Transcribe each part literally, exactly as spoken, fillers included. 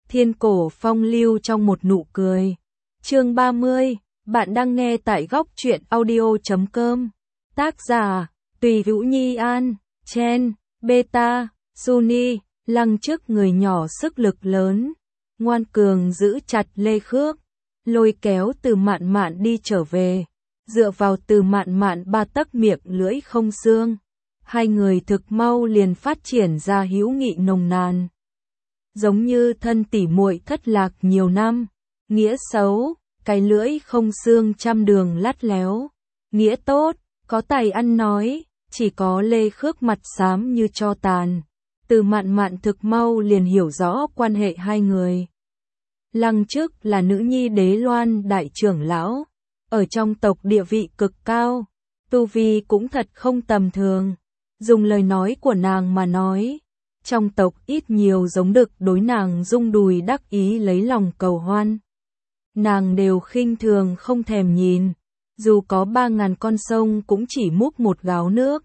Thiên cổ phong lưu trong một nụ cười. Chương ba mươi, bạn đang nghe tại góc truyện audio chấm com. Tác giả, Tùy Vũ Nhi An, Chen, Beta, Suni, Lăng trước người nhỏ sức lực lớn. Ngoan cường giữ chặt Lê Khước, lôi kéo Từ Mạn Mạn đi trở về. Dựa vào Từ Mạn Mạn ba tấc miệng lưỡi không xương. Hai người thực mau liền phát triển ra hữu nghị nồng nàn. Giống như thân tỉ muội thất lạc nhiều năm. Nghĩa xấu, cái lưỡi không xương trăm đường lắt léo. Nghĩa tốt, có tài ăn nói, chỉ có Lê Khước mặt xám như tro tàn. Từ Mạn Mạn thực mau liền hiểu rõ quan hệ hai người. Lăng Trước là nữ nhi Đế Loan đại trưởng lão, ở trong tộc địa vị cực cao, tu vi cũng thật không tầm thường. Dùng lời nói của nàng mà nói, trong tộc ít nhiều giống đực đối nàng rung đùi đắc ý lấy lòng cầu hoan. Nàng đều khinh thường không thèm nhìn, dù có ba ngàn con sông cũng chỉ múc một gáo nước.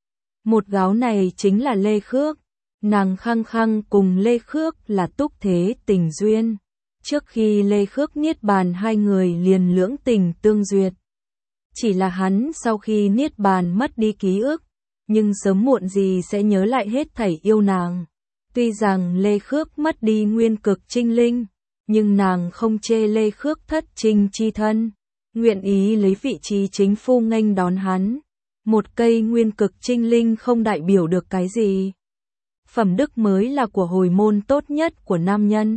Một gáo này chính là Lê Khước, nàng khăng khăng cùng Lê Khước là túc thế tình duyên. Trước khi Lê Khước niết bàn hai người liền lưỡng tình tương duyệt. Chỉ là hắn sau khi niết bàn mất đi ký ức, nhưng sớm muộn gì sẽ nhớ lại hết thảy yêu nàng. Tuy rằng Lê Khước mất đi nguyên cực trinh linh, nhưng nàng không chê Lê Khước thất trinh chi thân, nguyện ý lấy vị trí chính phu nghênh đón hắn. Một cây nguyên cực trinh linh không đại biểu được cái gì. Phẩm đức mới là của hồi môn tốt nhất của nam nhân.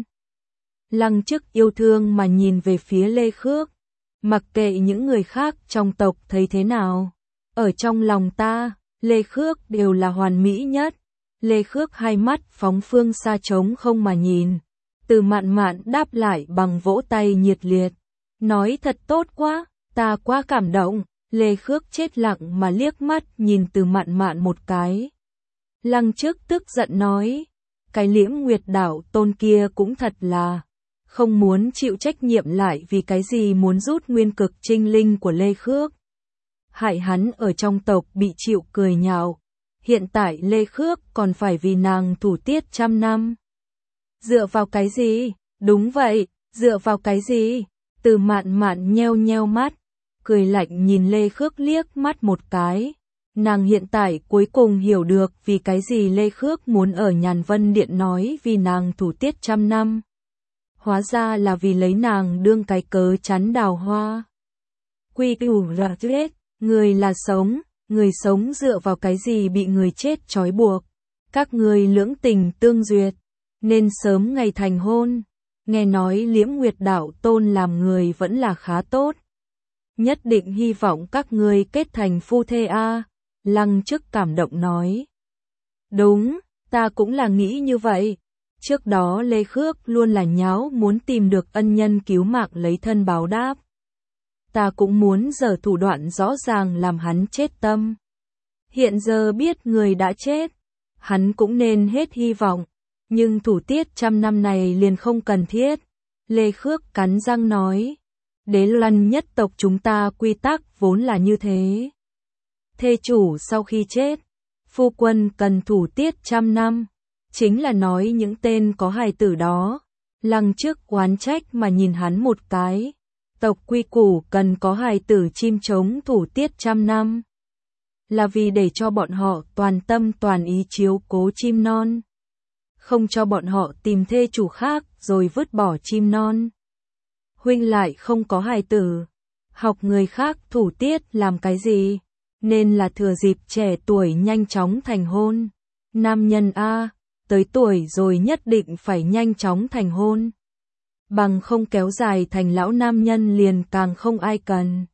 Lăng Trước yêu thương mà nhìn về phía Lê Khước, mặc kệ những người khác trong tộc thấy thế nào. Ở trong lòng ta, Lê Khước đều là hoàn mỹ nhất. Lê Khước hai mắt phóng phương xa trống không mà nhìn. Từ Mạn Mạn đáp lại bằng vỗ tay nhiệt liệt. Nói thật tốt quá, ta quá cảm động. Lê Khước chết lặng mà liếc mắt nhìn Từ Mạn Mạn một cái. Lăng Trước tức giận nói, cái Liễm Nguyệt Đảo Tôn kia cũng thật là không muốn chịu trách nhiệm lại vì cái gì muốn rút nguyên cực trinh linh của Lê Khước. Hại hắn ở trong tộc bị chịu cười nhạo. Hiện tại Lê Khước còn phải vì nàng thủ tiết trăm năm. Dựa vào cái gì? Đúng vậy, dựa vào cái gì? Từ Mạn Mạn nheo nheo mắt, cười lạnh nhìn Lê Khước liếc mắt một cái. Nàng hiện tại cuối cùng hiểu được vì cái gì Lê Khước muốn ở Nhàn Vân Điện nói vì nàng thủ tiết trăm năm. Hóa ra là vì lấy nàng đương cái cớ chắn đào hoa. Quy củ là chết, người là sống, người sống dựa vào cái gì bị người chết trói buộc. Các người lưỡng tình tương duyệt, nên sớm ngày thành hôn. Nghe nói Liễm Nguyệt Đảo Tôn làm người vẫn là khá tốt. Nhất định hy vọng các người kết thành phu thê a. Lăng Trước cảm động nói. Đúng, ta cũng là nghĩ như vậy. Trước đó Lê Khước luôn là nháo muốn tìm được ân nhân cứu mạng lấy thân báo đáp. Ta cũng muốn giở thủ đoạn rõ ràng làm hắn chết tâm. Hiện giờ biết người đã chết, hắn cũng nên hết hy vọng. Nhưng thủ tiết trăm năm này liền không cần thiết. Lê Khước cắn răng nói. Đế Loan nhất tộc chúng ta quy tắc vốn là như thế. Thê chủ sau khi chết, phu quân cần thủ tiết trăm năm. Chính là nói những tên có hài tử đó. Lăng Trước oán trách mà nhìn hắn một cái. Tộc quy củ cần có hài tử chim trống thủ tiết trăm năm. Là vì để cho bọn họ toàn tâm toàn ý chiếu cố chim non. Không cho bọn họ tìm thê chủ khác rồi vứt bỏ chim non. Huynh lại không có hài tử. Học người khác thủ tiết làm cái gì? Nên là thừa dịp trẻ tuổi nhanh chóng thành hôn. Nam nhân A, tới tuổi rồi nhất định phải nhanh chóng thành hôn. Bằng không kéo dài thành lão nam nhân liền càng không ai cần.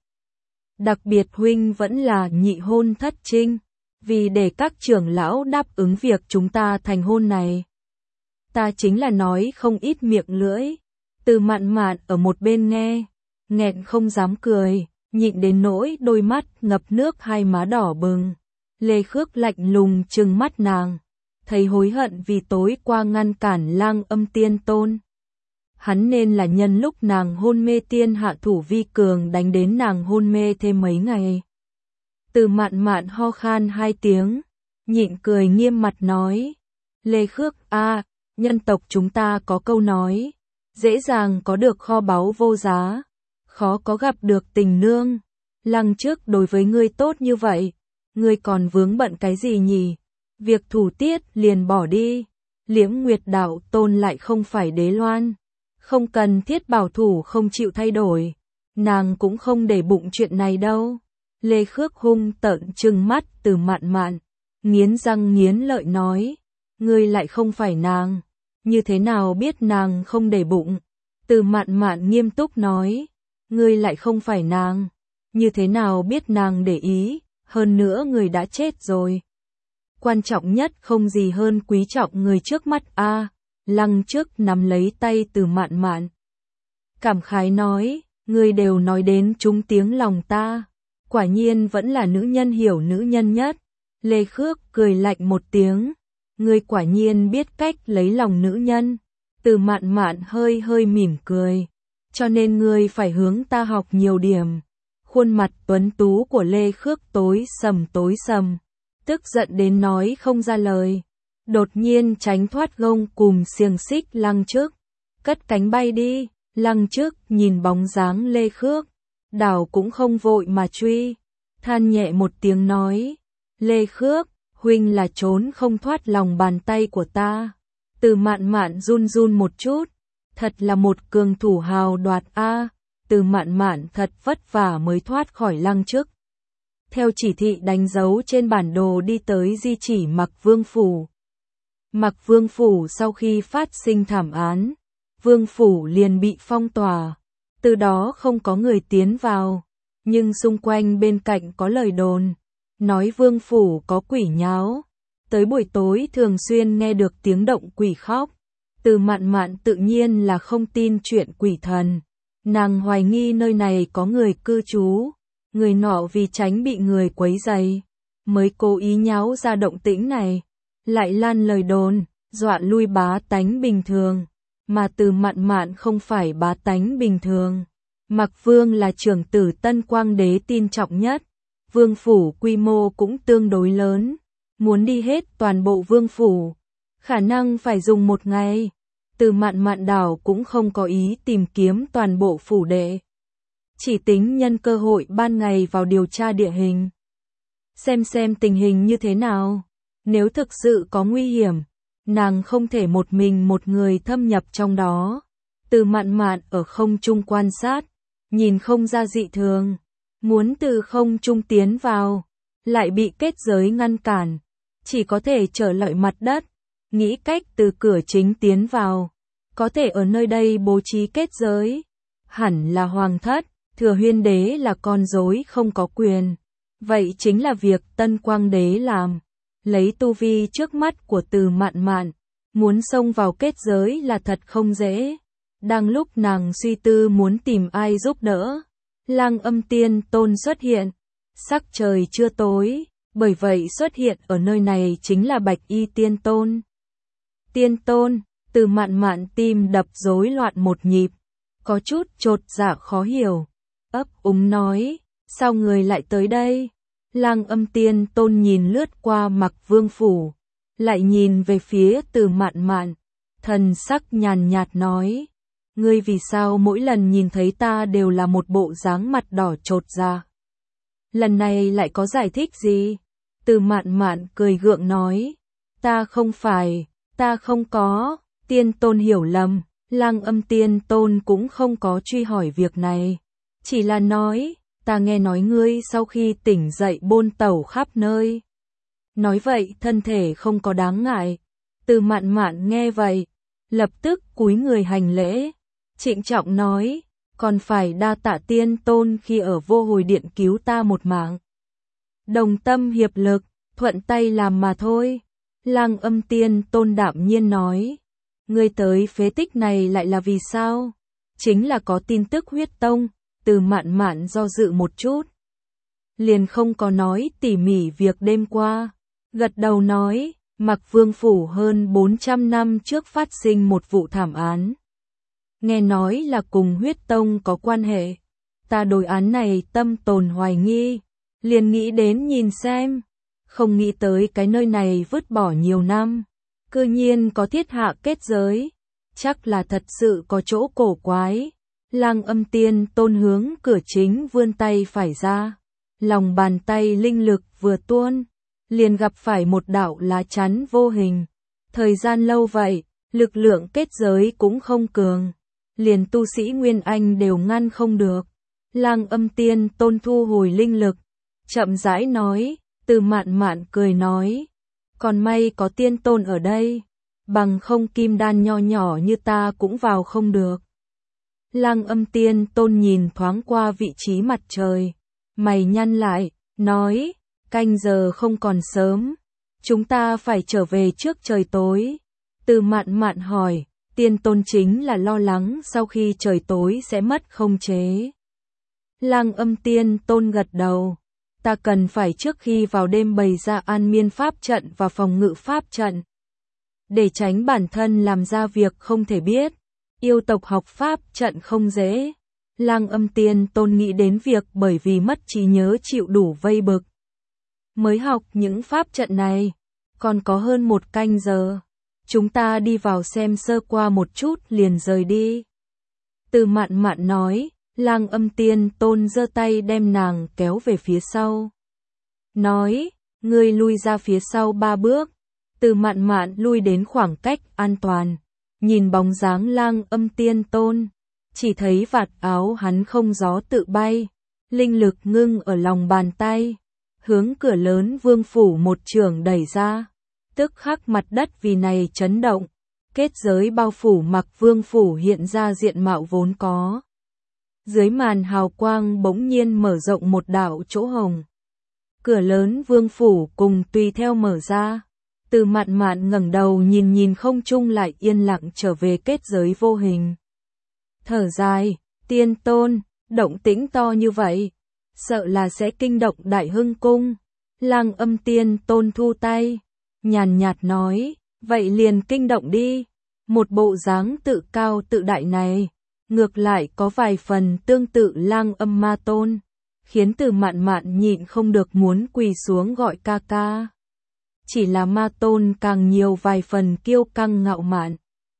Đặc biệt huynh vẫn là nhị hôn thất trinh. Vì để các trưởng lão đáp ứng việc chúng ta thành hôn này. Ta chính là nói không ít miệng lưỡi. Từ Mạn Mạn ở một bên nghe, nghẹn không dám cười, nhịn đến nỗi đôi mắt ngập nước hai má đỏ bừng. Lê Khước lạnh lùng trừng mắt nàng, thấy hối hận vì tối qua ngăn cản Lang Âm Tiên Tôn. Hắn nên là nhân lúc nàng hôn mê tiên hạ thủ vi cường đánh đến nàng hôn mê thêm mấy ngày. Từ Mạn Mạn ho khan hai tiếng, nhịn cười nghiêm mặt nói. Lê Khước a, Nhân tộc chúng ta có câu nói, dễ dàng có được kho báu vô giá, khó có gặp được tình nương. Lăng Trước đối với ngươi tốt như vậy, ngươi còn vướng bận cái gì nhỉ? Việc thủ tiết liền bỏ đi. Liễm Nguyệt đạo tôn lại không phải Đế Loan, không cần thiết bảo thủ không chịu thay đổi. Nàng cũng không để bụng chuyện này đâu. Lê Khước hung tợn trừng mắt Từ Mạn Mạn, nghiến răng nghiến lợi nói, ngươi lại không phải nàng, như thế nào biết nàng không để bụng? Từ Mạn Mạn nghiêm túc nói, ngươi lại không phải nàng, như thế nào biết nàng để ý, hơn nữa người đã chết rồi. Quan trọng nhất không gì hơn quý trọng người trước mắt a. À, Lăng Trước nắm lấy tay Từ Mạn Mạn, cảm khái nói, ngươi đều nói đến trúng tiếng lòng ta, quả nhiên vẫn là nữ nhân hiểu nữ nhân nhất. Lê Khước cười lạnh một tiếng, ngươi quả nhiên biết cách lấy lòng nữ nhân. Từ Mạn Mạn hơi hơi mỉm cười, cho nên ngươi phải hướng ta học nhiều điểm. Khuôn mặt tuấn tú của Lê Khước tối sầm tối sầm, tức giận đến nói không ra lời. Đột nhiên tránh thoát gông cùm xiềng xích Lăng Trước, cất cánh bay đi. Lăng Trước nhìn bóng dáng Lê Khước, đảo cũng không vội mà truy, than nhẹ một tiếng nói, Lê Khước, huynh là trốn không thoát lòng bàn tay của ta. Từ Mạn Mạn run run một chút, thật là một cường thủ hào đoạt a. Từ Mạn Mạn thật vất vả mới thoát khỏi Lăng Trước. Theo chỉ thị đánh dấu trên bản đồ đi tới di chỉ Mặc Vương Phủ. Mặc Vương Phủ sau khi phát sinh thảm án, Vương Phủ liền bị phong tỏa, từ đó không có người tiến vào, nhưng xung quanh bên cạnh có lời đồn, nói Vương Phủ có quỷ nháo, tới buổi tối thường xuyên nghe được tiếng động quỷ khóc. Từ Mạn Mạn tự nhiên là không tin chuyện quỷ thần, nàng hoài nghi nơi này có người cư trú, người nọ vì tránh bị người quấy rầy, mới cố ý nháo ra động tĩnh này, lại lan lời đồn, dọa lui bá tánh bình thường. Mà Từ Mạn Mạn không phải bá tánh bình thường. Mặc Vương là trưởng tử Tân Quang Đế tin trọng nhất, Vương Phủ quy mô cũng tương đối lớn, muốn đi hết toàn bộ Vương Phủ, khả năng phải dùng một ngày. Từ Mạn Mạn đảo cũng không có ý tìm kiếm toàn bộ phủ đệ, chỉ tính nhân cơ hội ban ngày vào điều tra địa hình, xem xem tình hình như thế nào. Nếu thực sự có nguy hiểm, nàng không thể một mình một người thâm nhập trong đó. Từ Mạn Mạn ở không trung quan sát, nhìn không ra dị thường, muốn từ không trung tiến vào, lại bị kết giới ngăn cản, chỉ có thể trở lại mặt đất, nghĩ cách từ cửa chính tiến vào, có thể ở nơi đây bố trí kết giới. Hẳn là Hoàng thất, Thừa Huyên Đế là con rối không có quyền, vậy chính là việc Tân Quang Đế làm. Lấy tu vi trước mắt của Từ Mạn Mạn, muốn xông vào kết giới là thật không dễ. Đang lúc nàng suy tư muốn tìm ai giúp đỡ, Lang Âm Tiên Tôn xuất hiện. Sắc trời chưa tối, bởi vậy xuất hiện ở nơi này chính là Bạch Y Tiên Tôn. Tiên Tôn, Từ Mạn Mạn tim đập rối loạn một nhịp, có chút chột dạ khó hiểu, ấp úng nói, sao người lại tới đây? Lang Âm Tiên Tôn nhìn lướt qua Mặc Vương Phủ, lại nhìn về phía Từ Mạn Mạn, thần sắc nhàn nhạt nói, ngươi vì sao mỗi lần nhìn thấy ta đều là một bộ dáng mặt đỏ chột dạ? Lần này lại có giải thích gì? Từ Mạn Mạn cười gượng nói, ta không phải, ta không có. Tiên Tôn hiểu lầm, Lang Âm Tiên Tôn cũng không có truy hỏi việc này, chỉ là nói, ta nghe nói ngươi sau khi tỉnh dậy bôn tẩu khắp nơi. Nói vậy thân thể không có đáng ngại. Từ Mạn Mạn nghe vậy, lập tức cúi người hành lễ, trịnh trọng nói, còn phải đa tạ Tiên Tôn khi ở Vô Hồi Điện cứu ta một mạng. Đồng tâm hiệp lực, thuận tay làm mà thôi. Lang Âm Tiên Tôn đạm nhiên nói, ngươi tới phế tích này lại là vì sao? Chính là có tin tức huyết tông. Từ Mạn Mạn do dự một chút, liền không có nói tỉ mỉ việc đêm qua, gật đầu nói, Mặc Vương Phủ hơn bốn trăm năm trước phát sinh một vụ thảm án. Nghe nói là cùng huyết tông có quan hệ, ta đối án này tâm tồn hoài nghi, liền nghĩ đến nhìn xem, không nghĩ tới cái nơi này vứt bỏ nhiều năm, cư nhiên có thiết hạ kết giới, chắc là thật sự có chỗ cổ quái. Lang Âm Tiên Tôn hướng cửa chính vươn tay phải ra, lòng bàn tay linh lực vừa tuôn, liền gặp phải một đạo lá chắn vô hình. Thời gian lâu vậy, lực lượng kết giới cũng không cường, liền tu sĩ Nguyên Anh đều ngăn không được. Lang Âm Tiên Tôn thu hồi linh lực, chậm rãi nói, Từ Mạn Mạn cười nói, còn may có tiên tôn ở đây, bằng không kim đan nho nhỏ như ta cũng vào không được. Lang Âm Tiên Tôn nhìn thoáng qua vị trí mặt trời, mày nhăn lại, nói, canh giờ không còn sớm, chúng ta phải trở về trước trời tối. Từ Mạn Mạn hỏi, tiên tôn chính là lo lắng sau khi trời tối sẽ mất khống chế. Lang Âm Tiên Tôn gật đầu, ta cần phải trước khi vào đêm bày ra an miên pháp trận và phòng ngự pháp trận, để tránh bản thân làm ra việc không thể biết. Yêu tộc học pháp trận không dễ. Lang Âm Tiên Tôn nghĩ đến việc bởi vì mất trí nhớ chịu đủ vây bực, mới học những pháp trận này. Còn có hơn một canh giờ, chúng ta đi vào xem sơ qua một chút liền rời đi. Từ Mạn Mạn nói. Lang Âm Tiên Tôn giơ tay đem nàng kéo về phía sau, nói, ngươi lui ra phía sau ba bước. Từ Mạn Mạn lui đến khoảng cách an toàn, nhìn bóng dáng Lang Âm Tiên Tôn, chỉ thấy vạt áo hắn không gió tự bay, linh lực ngưng ở lòng bàn tay, hướng cửa lớn vương phủ một trường đẩy ra, tức khắc mặt đất vì này chấn động, kết giới bao phủ mặc vương phủ hiện ra diện mạo vốn có. Dưới màn hào quang bỗng nhiên mở rộng một đạo chỗ hồng. Cửa lớn vương phủ cùng tùy theo mở ra. Từ Mạn Mạn ngẩng đầu nhìn nhìn không trung lại yên lặng trở về kết giới vô hình. Thở dài, tiên tôn, động tĩnh to như vậy, sợ là sẽ kinh động Đại Hưng cung. Lang Âm Tiên Tôn thu tay, nhàn nhạt nói, vậy liền kinh động đi. Một bộ dáng tự cao tự đại này, ngược lại có vài phần tương tự Lang Âm Ma Tôn, khiến Từ Mạn Mạn nhịn không được muốn quỳ xuống gọi ca ca. Chỉ là Ma Tôn càng nhiều vài phần kiêu căng ngạo mạn,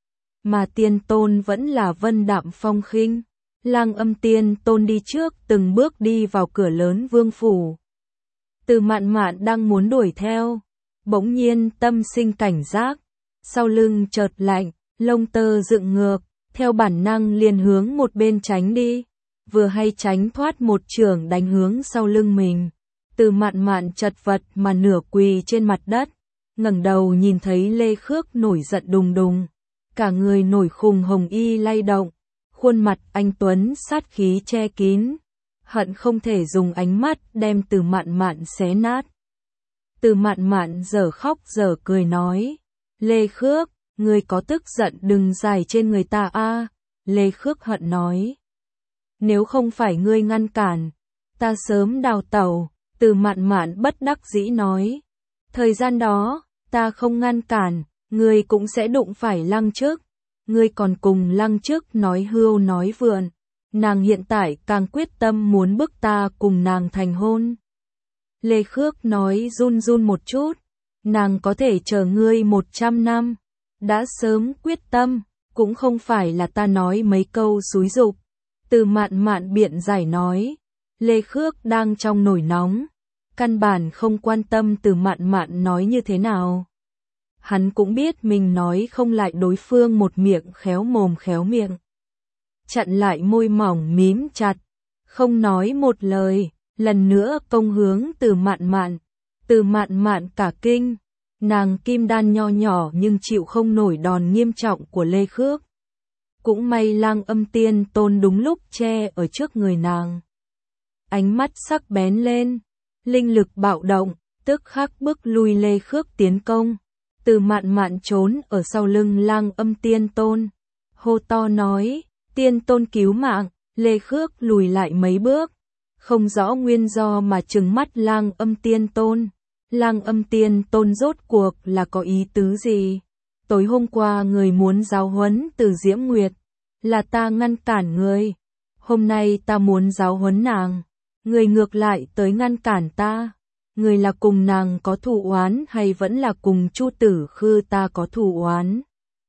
mà Tiên Tôn vẫn là vân đạm phong khinh. Lang Âm Tiên Tôn đi trước từng bước đi vào cửa lớn vương phủ. Từ Mạn Mạn đang muốn đuổi theo, bỗng nhiên tâm sinh cảnh giác, sau lưng chợt lạnh, lông tơ dựng ngược, theo bản năng liền hướng một bên tránh đi, vừa hay tránh thoát một chưởng đánh hướng sau lưng mình. Từ Mạn Mạn chật vật mà nửa quỳ trên mặt đất, ngẩng đầu nhìn thấy Lê Khước nổi giận đùng đùng, cả người nổi khùng hồng y lay động, khuôn mặt anh tuấn sát khí che kín, hận không thể dùng ánh mắt đem Từ Mạn Mạn xé nát. Từ Mạn Mạn dở khóc dở cười nói, Lê Khước, ngươi có tức giận đừng giải trên người ta a. Lê Khước hận nói, nếu không phải ngươi ngăn cản, ta sớm đào tẩu. Từ Mạn Mạn bất đắc dĩ nói, thời gian đó, ta không ngăn cản, ngươi cũng sẽ đụng phải Lăng Trức, ngươi còn cùng Lăng Trức nói hưu nói vượn, nàng hiện tại càng quyết tâm muốn bức ta cùng nàng thành hôn. Lê Khước nói run run một chút, nàng có thể chờ ngươi một trăm năm, đã sớm quyết tâm, cũng không phải là ta nói mấy câu xúi dục. Từ Mạn Mạn biện giải nói, Lê Khước đang trong nổi nóng, căn bản không quan tâm Từ Mạn Mạn nói như thế nào. Hắn cũng biết mình nói không lại đối phương một miệng khéo mồm khéo miệng. Chặn lại môi mỏng mím chặt, không nói một lời, lần nữa công hướng Từ Mạn Mạn. Từ Mạn Mạn cả kinh, nàng kim đan nho nhỏ nhưng chịu không nổi đòn nghiêm trọng của Lê Khước. Cũng may Lang Âm Tiên Tôn đúng lúc che ở trước người nàng. Ánh mắt sắc bén lên, linh lực bạo động, tức khắc bức lui Lê Khước tiến công. Từ Mạn Mạn trốn ở sau lưng Lang Âm Tiên Tôn, hô to nói, Tiên Tôn cứu mạng. Lê Khước lùi lại mấy bước, không rõ nguyên do mà trừng mắt Lang Âm Tiên Tôn. Lang Âm Tiên Tôn rốt cuộc là có ý tứ gì? Tối hôm qua người muốn giáo huấn Từ Diễm Nguyệt, là ta ngăn cản người. Hôm nay ta muốn giáo huấn nàng, người ngược lại tới ngăn cản ta. người là cùng nàng có thù oán hay vẫn là cùng Chu Tử Khư ta có thù oán?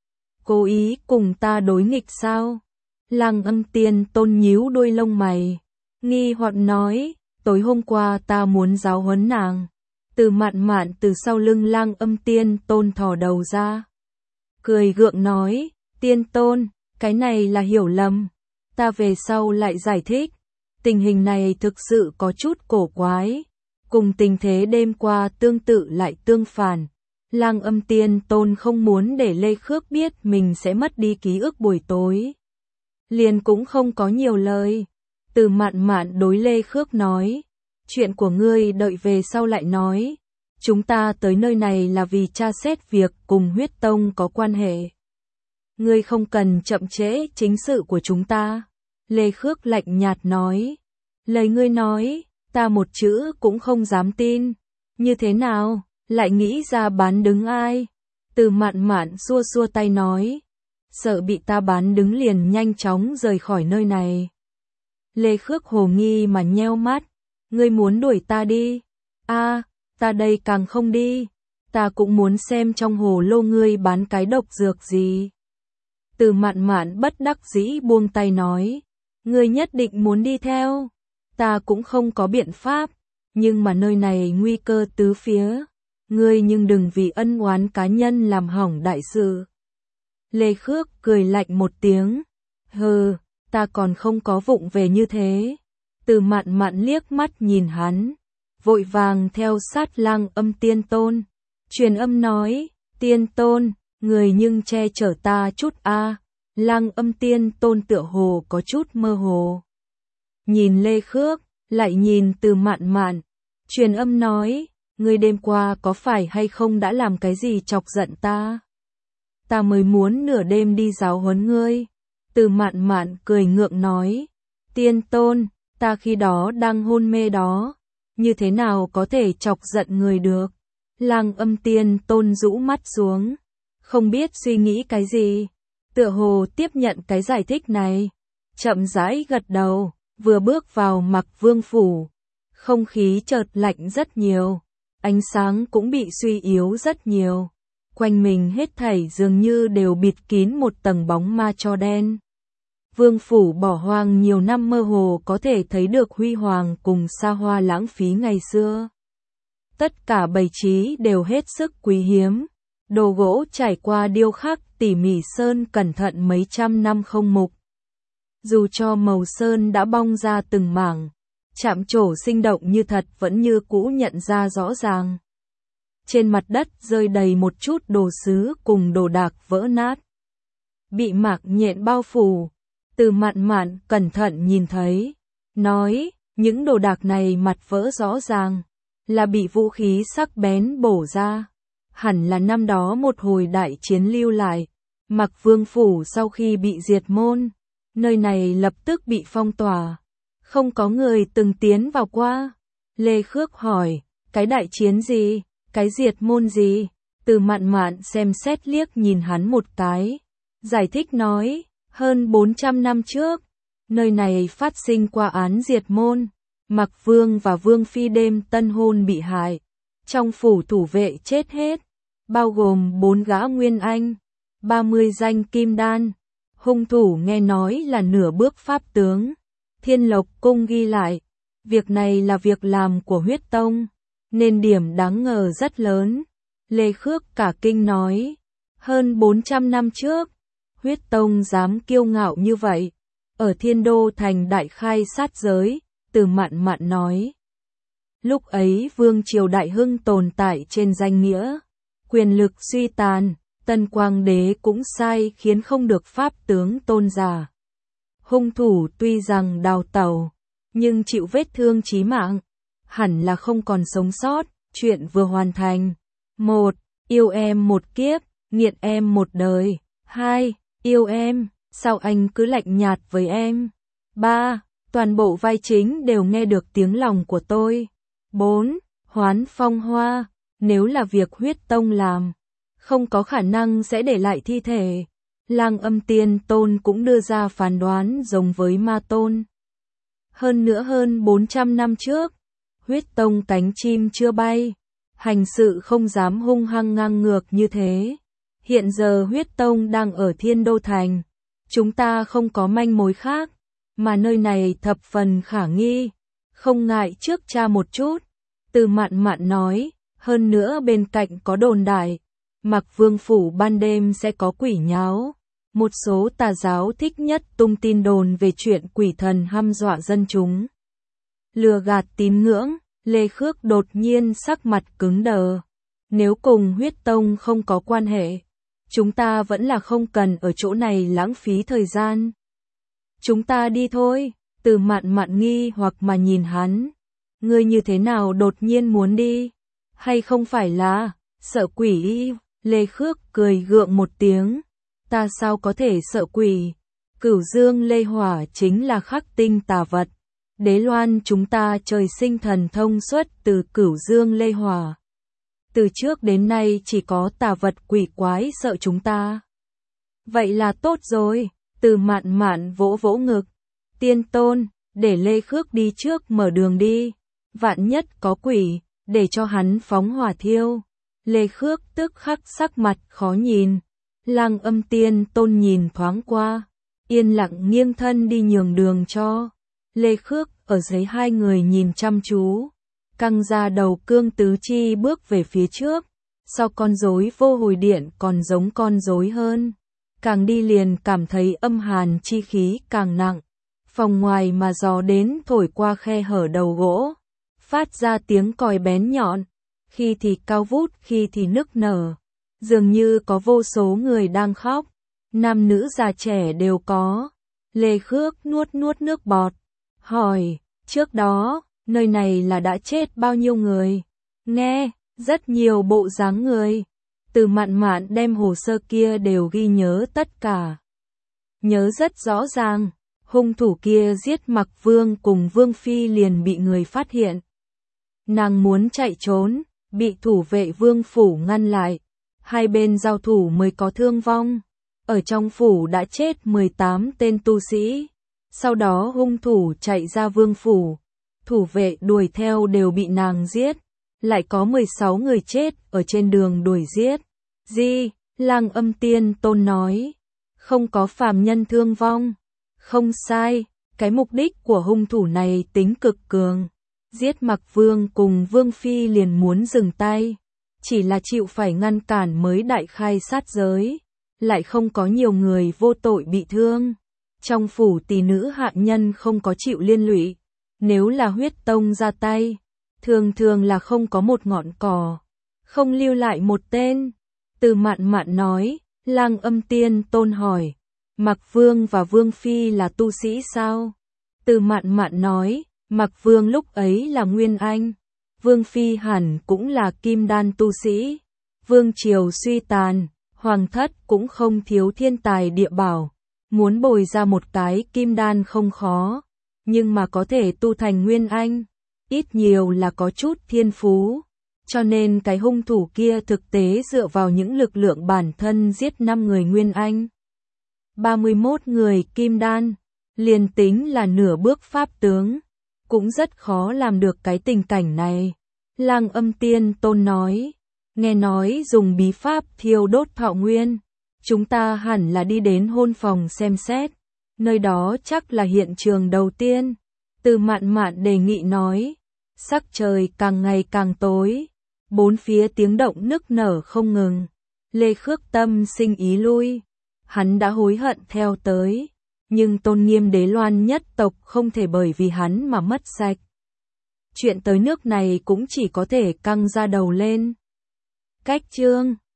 Cố ý cùng ta đối nghịch sao? Lăng Âm Tiên Tôn nhíu đôi lông mày, nghi hoặc nói, tối hôm qua ta muốn giáo huấn nàng. Từ Mạn Mạn từ sau lưng Lăng Âm Tiên Tôn thò đầu ra, cười gượng nói, Tiên Tôn, cái này là hiểu lầm, ta về sau lại giải thích. Tình hình này thực sự có chút cổ quái, cùng tình thế đêm qua tương tự lại tương phản. Lăng Âm Tiên Tôn không muốn để Lê Khước biết mình sẽ mất đi ký ức buổi tối, liền cũng không có nhiều lời. Từ Mạn Mạn đối Lê Khước nói, chuyện của ngươi đợi về sau lại nói, chúng ta tới nơi này là vì tra xét việc cùng huyết tông có quan hệ. Ngươi không cần chậm trễ chính sự của chúng ta. Lê Khước lạnh nhạt nói, lời ngươi nói, ta một chữ cũng không dám tin. Như thế nào, lại nghĩ ra bán đứng ai? Từ Mạn Mạn xua xua tay nói, sợ bị ta bán đứng liền nhanh chóng rời khỏi nơi này. Lê Khước hồ nghi mà nheo mắt, ngươi muốn đuổi ta đi? A, ta đây càng không đi, ta cũng muốn xem trong hồ lô ngươi bán cái độc dược gì. Từ Mạn Mạn bất đắc dĩ buông tay nói, ngươi nhất định muốn đi theo, ta cũng không có biện pháp, nhưng mà nơi này nguy cơ tứ phía, ngươi nhưng đừng vì ân oán cá nhân làm hỏng đại sự. Lê Khước cười lạnh một tiếng, hừ, ta còn không có vụng về như thế. Từ Mạn Mạn liếc mắt nhìn hắn, vội vàng theo sát Lăng Âm Tiên Tôn, truyền âm nói, Tiên Tôn, người nhưng che chở ta chút a. Lăng Âm Tiên Tôn tựa hồ có chút mơ hồ, nhìn Lê Khước, lại nhìn Từ Mạn Mạn, truyền âm nói, ngươi đêm qua có phải hay không đã làm cái gì chọc giận ta? Ta mới muốn nửa đêm đi giáo huấn ngươi. Từ Mạn Mạn cười ngượng nói, Tiên Tôn, ta khi đó đang hôn mê đó, như thế nào có thể chọc giận người được? Lăng Âm Tiên Tôn rũ mắt xuống, không biết suy nghĩ cái gì, tựa hồ tiếp nhận cái giải thích này, chậm rãi gật đầu, vừa bước vào Mặc Vương phủ, không khí chợt lạnh rất nhiều, ánh sáng cũng bị suy yếu rất nhiều, quanh mình hết thảy dường như đều bịt kín một tầng bóng ma cho đen. Vương phủ bỏ hoang nhiều năm mơ hồ có thể thấy được huy hoàng cùng xa hoa lãng phí ngày xưa. Tất cả bày trí đều hết sức quý hiếm, đồ gỗ trải qua điêu khắc tỉ mỉ sơn cẩn thận mấy trăm năm không mục. Dù cho màu sơn đã bong ra từng mảng, chạm trổ sinh động như thật vẫn như cũ nhận ra rõ ràng. Trên mặt đất rơi đầy một chút đồ sứ cùng đồ đạc vỡ nát, bị mạc nhện bao phủ. Từ Mạn Mạn cẩn thận nhìn thấy, nói, những đồ đạc này mặt vỡ rõ ràng, là bị vũ khí sắc bén bổ ra. Hẳn là năm đó một hồi đại chiến lưu lại, Mặc Vương phủ sau khi bị diệt môn, nơi này lập tức bị phong tỏa, không có người từng tiến vào qua. Lê Khước hỏi, cái đại chiến gì, cái diệt môn gì? Từ Mạn Mạn xem xét liếc nhìn hắn một cái, giải thích nói, hơn bốn trăm năm trước, nơi này phát sinh qua án diệt môn, Mặc Vương và Vương Phi đêm tân hôn bị hại, trong phủ thủ vệ chết hết, bao gồm bốn gã nguyên anh, ba mươi danh kim đan, hung thủ nghe nói là nửa bước pháp tướng. Thiên Lộc Cung ghi lại, việc này là việc làm của huyết tông, nên điểm đáng ngờ rất lớn. Lê Khước cả kinh nói, hơn bốn trăm năm trước, huyết tông dám kiêu ngạo như vậy, ở Thiên Đô thành đại khai sát giới. Từ Mạn Mạn nói, lúc ấy vương triều đại hưng tồn tại trên danh nghĩa, quyền lực suy tàn, Tân Quang đế cũng sai khiến không được pháp tướng tôn giả. Hung thủ tuy rằng đào tẩu, nhưng chịu vết thương chí mạng, hẳn là không còn sống sót. Chuyện vừa hoàn thành. Một. Yêu em một kiếp, nghiện em một đời. Hai. Yêu em, sao anh cứ lạnh nhạt với em? Ba. Toàn bộ vai chính đều nghe được tiếng lòng của tôi. Bốn. Hoán phong hoa, nếu là việc huyết tông làm, không có khả năng sẽ để lại thi thể. Lăng Âm Tiên Tôn cũng đưa ra phán đoán giống với Ma Tôn. Hơn nữa hơn bốn trăm năm trước, Huyết tông cánh chim chưa bay, hành sự không dám hung hăng ngang ngược như thế. Hiện giờ huyết tông đang ở Thiên Đô Thành, chúng ta không có manh mối khác, mà nơi này thập phần khả nghi, không ngại trước tra một chút. Từ Mạn Mạn nói, hơn nữa bên cạnh có đồn đại, Mặc Vương phủ ban đêm sẽ có quỷ nháo. Một số tà giáo thích nhất tung tin đồn về chuyện quỷ thần hăm dọa dân chúng, lừa gạt tín ngưỡng. Lê Khước đột nhiên sắc mặt cứng đờ. Nếu cùng huyết tông không có quan hệ, chúng ta vẫn là không cần ở chỗ này lãng phí thời gian. Chúng ta đi thôi. Từ Mạn Mạn nghi hoặc mà nhìn hắn. Ngươi như thế nào đột nhiên muốn đi? Hay không phải là sợ quỷ? Lê Khước cười gượng một tiếng. Ta sao có thể sợ quỷ? Cửu Dương Lê Hỏa chính là khắc tinh tà vật. Đế Loan chúng ta trời sinh thần thông xuất từ Cửu Dương Lê Hỏa. Từ trước đến nay chỉ có tà vật quỷ quái sợ chúng ta. Vậy là tốt rồi. Từ Mạn Mạn vỗ vỗ ngực. Tiên tôn, để Lê Khước đi trước mở đường đi. Vạn nhất có quỷ, để cho hắn phóng hỏa thiêu. Lê Khước tức khắc sắc mặt khó nhìn. Lăng Âm Tiên tôn nhìn thoáng qua, yên lặng nghiêng thân đi nhường đường cho. Lê Khước ở dưới hai người nhìn chăm chú, căng ra đầu cương tứ chi bước về phía trước. Sau con rối vô hồi điện còn giống con rối hơn, càng đi liền cảm thấy âm hàn chi khí càng nặng. Phòng ngoài mà gió đến thổi qua khe hở đầu gỗ, phát ra tiếng còi bén nhọn, khi thì cao vút khi thì nức nở. Dường như có vô số người đang khóc, nam nữ già trẻ đều có. Lê Khước nuốt nuốt nước bọt, hỏi, trước đó, nơi này là đã chết bao nhiêu người? Nghe, rất nhiều bộ dáng người. Từ Mạn Mạn đem hồ sơ kia đều ghi nhớ tất cả. Nhớ rất rõ ràng, hung thủ kia giết Mặc Vương cùng Vương Phi liền bị người phát hiện. Nàng muốn chạy trốn, bị thủ vệ Vương phủ ngăn lại. Hai bên giao thủ mới có thương vong. Ở trong phủ đã chết mười tám tên tu sĩ. Sau đó hung thủ chạy ra Vương phủ. Thủ vệ đuổi theo đều bị nàng giết. Lại có mười sáu người chết ở trên đường đuổi giết. Di, Lăng Âm Tiên tôn nói. Không có phàm nhân thương vong. Không sai, cái mục đích của hung thủ này tính cực cường. Giết Mặc Vương cùng Vương Phi liền muốn dừng tay. Chỉ là chịu phải ngăn cản mới đại khai sát giới, lại không có nhiều người vô tội bị thương. Trong phủ tỷ nữ hạ nhân không có chịu liên lụy, nếu là huyết tông ra tay, thường thường là không có một ngọn cỏ, không lưu lại một tên. Từ Mạn Mạn nói, Lăng Âm Tiên tôn hỏi, Mặc Vương và Vương Phi là tu sĩ sao? Từ Mạn Mạn nói, Mặc Vương lúc ấy là Nguyên Anh. Vương Phi hẳn cũng là kim đan tu sĩ. Vương triều suy tàn, hoàng thất cũng không thiếu thiên tài địa bảo. Muốn bồi ra một cái kim đan không khó, nhưng mà có thể tu thành Nguyên Anh, ít nhiều là có chút thiên phú. Cho nên cái hung thủ kia thực tế dựa vào những lực lượng bản thân giết năm người Nguyên Anh. ba mươi mốt người kim đan, liền tính là nửa bước pháp tướng, cũng rất khó làm được cái tình cảnh này. Lăng Âm Tiên tôn nói, nghe nói dùng bí pháp thiêu đốt thọ nguyên, chúng ta hẳn là đi đến hôn phòng xem xét, nơi đó chắc là hiện trường đầu tiên. Từ Mạn Mạn đề nghị nói, sắc trời càng ngày càng tối, bốn phía tiếng động nức nở không ngừng. Lê Khước tâm sinh ý lui, hắn đã hối hận theo tới, nhưng tôn nghiêm Đế Loan nhất tộc không thể bởi vì hắn mà mất sạch. Chuyện tới nước này cũng chỉ có thể căng ra đầu lên. Cách chương